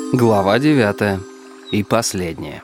Глава 9. И последняя.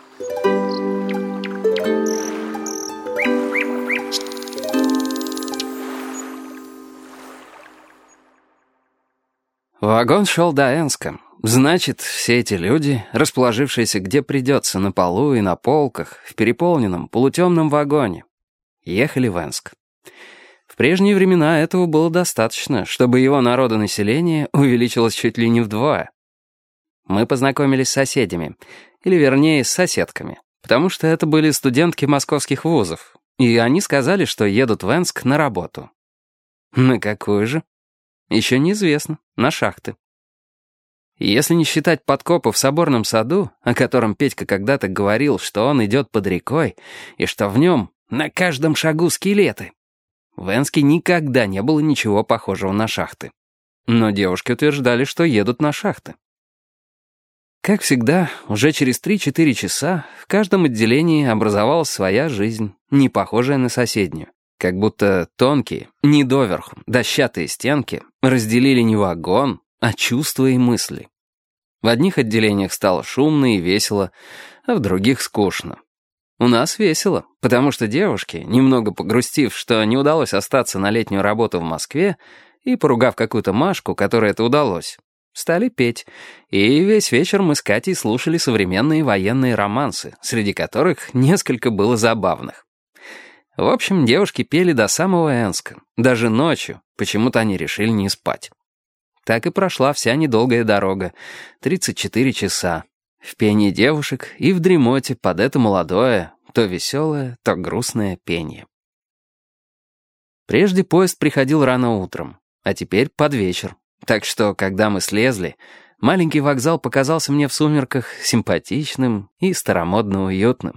Вагон шел до Энска. Значит, все эти люди, расположившиеся где придется, на полу и на полках, в переполненном, полутемном вагоне, ехали в Энск. В прежние времена этого было достаточно, чтобы его народонаселение увеличилось чуть ли не вдвое. Мы познакомились с соседями, или вернее, с соседками, потому что это были студентки московских вузов, и они сказали, что едут в Энск на работу. На какую же? Еще неизвестно, на шахты. Если не считать подкопа в Соборном саду, о котором Петька когда-то говорил, что он идет под рекой, и что в нем на каждом шагу скелеты, в Энске никогда не было ничего похожего на шахты. Но девушки утверждали, что едут на шахты. Как всегда, уже через 3-4 часа в каждом отделении образовалась своя жизнь, не похожая на соседнюю. Как будто тонкие, не доверху, дощатые стенки разделили не вагон, а чувства и мысли. В одних отделениях стало шумно и весело, а в других скучно. У нас весело, потому что девушки, немного погрустив, что не удалось остаться на летнюю работу в Москве, и поругав какую-то Машку, которой это удалось, стали петь, и весь вечер мы с Катей слушали современные военные романсы, среди которых несколько было забавных. В общем, девушки пели до самого Энска, даже ночью, почему-то они решили не спать. Так и прошла вся недолгая дорога, 34 часа, в пении девушек и в дремоте под это молодое, то веселое, то грустное пение. Прежде поезд приходил рано утром, а теперь под вечер. Так что, когда мы слезли, маленький вокзал показался мне в сумерках симпатичным и старомодно уютным.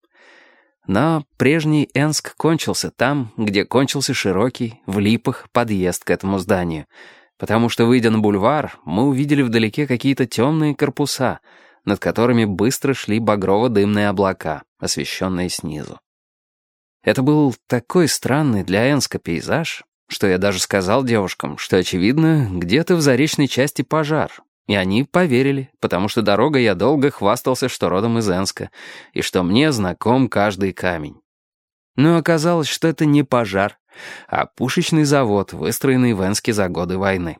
Но прежний Энск кончился там, где кончился широкий, в липах, подъезд к этому зданию, потому что, выйдя на бульвар, мы увидели вдалеке какие-то темные корпуса, над которыми быстро шли багрово-дымные облака, освещенные снизу. Это был такой странный для Энска пейзаж, что я даже сказал девушкам, что, очевидно, где-то в заречной части пожар. И они поверили, потому что дорогой я долго хвастался, что родом из Энска, и что мне знаком каждый камень. Но оказалось, что это не пожар, а пушечный завод, выстроенный в Энске за годы войны.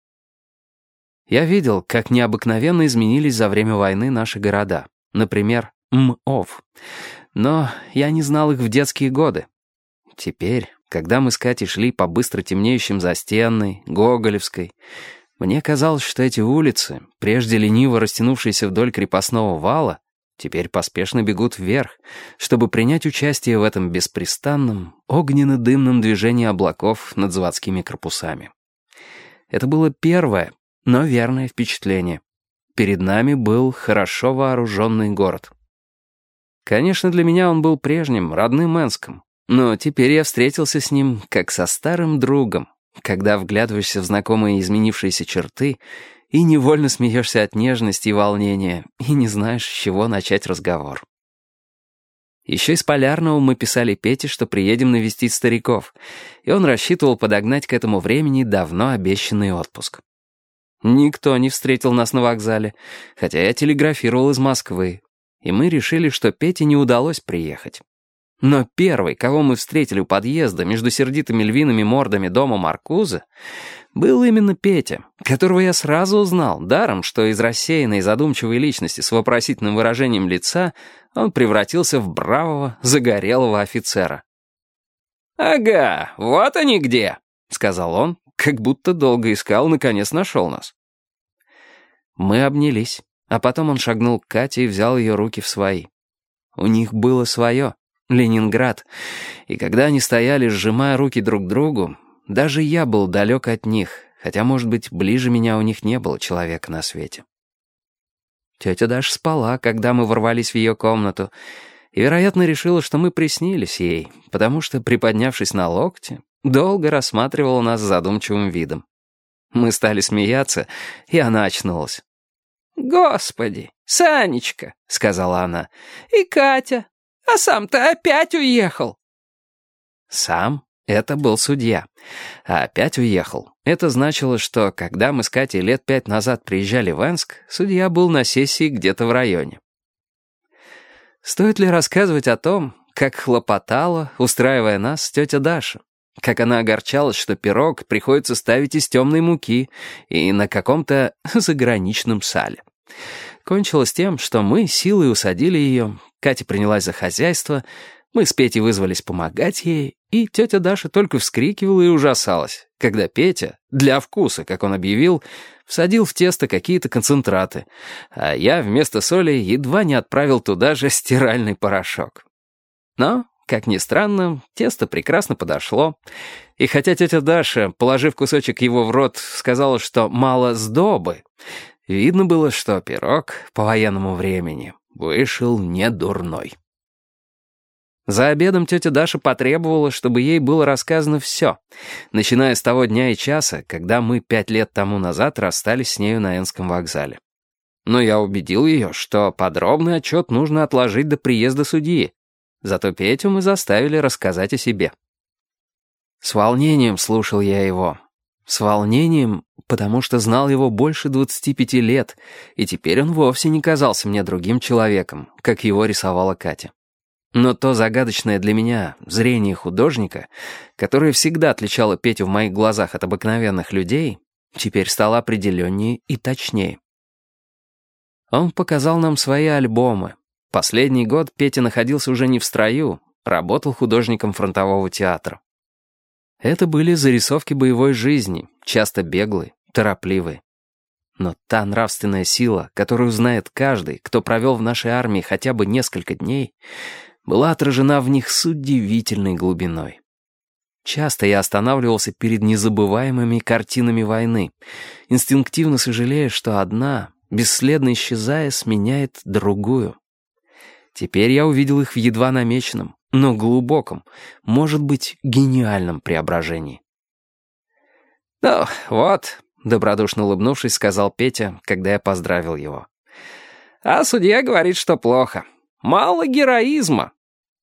Я видел, как необыкновенно изменились за время войны наши города, например, Мов. Но я не знал их в детские годы. Теперь, когда мы с Катей шли по быстро темнеющим Застенной, Гоголевской, мне казалось, что эти улицы, прежде лениво растянувшиеся вдоль крепостного вала, теперь поспешно бегут вверх, чтобы принять участие в этом беспрестанном, огненно-дымном движении облаков над заводскими корпусами. Это было первое, но верное впечатление. Перед нами был хорошо вооруженный город. Конечно, для меня он был прежним, родным Энском, но теперь я встретился с ним как со старым другом, когда вглядываешься в знакомые изменившиеся черты и невольно смеешься от нежности и волнения, и не знаешь, с чего начать разговор. Еще из Полярного мы писали Пете, что приедем навестить стариков, и он рассчитывал подогнать к этому времени давно обещанный отпуск. Никто не встретил нас на вокзале, хотя я телеграфировал из Москвы, и мы решили, что Пете не удалось приехать. Но первый, кого мы встретили у подъезда между сердитыми львиными мордами дома Маркуза, был именно Петя, которого я сразу узнал, даром, что из рассеянной задумчивой личности с вопросительным выражением лица он превратился в бравого, загорелого офицера. «Ага, вот они где», — сказал он, как будто долго искал, наконец нашел нас. Мы обнялись, а потом он шагнул к Кате и взял ее руки в свои. У них было свое. Ленинград, и когда они стояли, сжимая руки друг к другу, даже я был далек от них, хотя, может быть, ближе меня у них не было человека на свете. Тетя Даша спала, когда мы ворвались в ее комнату, и, вероятно, решила, что мы приснились ей, потому что, приподнявшись на локте, долго рассматривала нас с задумчивым видом. Мы стали смеяться, и она очнулась. «Господи, Санечка», — сказала она, — «и Катя». А сам-то опять уехал. Сам? Это был судья. А опять уехал. Это значило, что, когда мы с Катей лет 5 назад приезжали в Энск, судья был на сессии где-то в районе. Стоит ли рассказывать о том, как хлопотала, устраивая нас, тетя Даша? Как она огорчалась, что пирог приходится ставить из темной муки и на каком-то заграничном сале. Кончилось тем, что мы силой усадили ее, Катя принялась за хозяйство, мы с Петей вызвались помогать ей, и тетя Даша только вскрикивала и ужасалась, когда Петя, для вкуса, как он объявил, всадил в тесто какие-то концентраты, а я вместо соли едва не отправил туда же стиральный порошок. Но, как ни странно, тесто прекрасно подошло, и хотя тетя Даша, положив кусочек его в рот, сказала, что мало сдобы, видно было, что пирог по военному времени вышел недурной. За обедом тетя Даша потребовала, чтобы ей было рассказано все, начиная с того дня и часа, когда мы 5 лет тому назад расстались с нею на Энском вокзале. Но я убедил ее, что подробный отчет нужно отложить до приезда судьи. Зато Петю мы заставили рассказать о себе. С волнением слушал я его. С волнением, потому что знал его больше 25 лет, и теперь он вовсе не казался мне другим человеком, как его рисовала Катя. Но то загадочное для меня зрение художника, которое всегда отличало Петю в моих глазах от обыкновенных людей, теперь стало определеннее и точнее. Он показал нам свои альбомы. Последний год Петя находился уже не в строю, работал художником фронтового театра. Это были зарисовки боевой жизни, часто беглые, торопливые. Но та нравственная сила, которую знает каждый, кто провел в нашей армии хотя бы несколько дней, была отражена в них с удивительной глубиной. Часто я останавливался перед незабываемыми картинами войны, инстинктивно сожалея, что одна, бесследно исчезая, сменяет другую. Теперь я увидел их в едва намеченном, но глубоком, может быть, гениальном преображении. «Ну, вот», — добродушно улыбнувшись, сказал Петя, когда я поздравил его. «А судья говорит, что плохо. Мало героизма.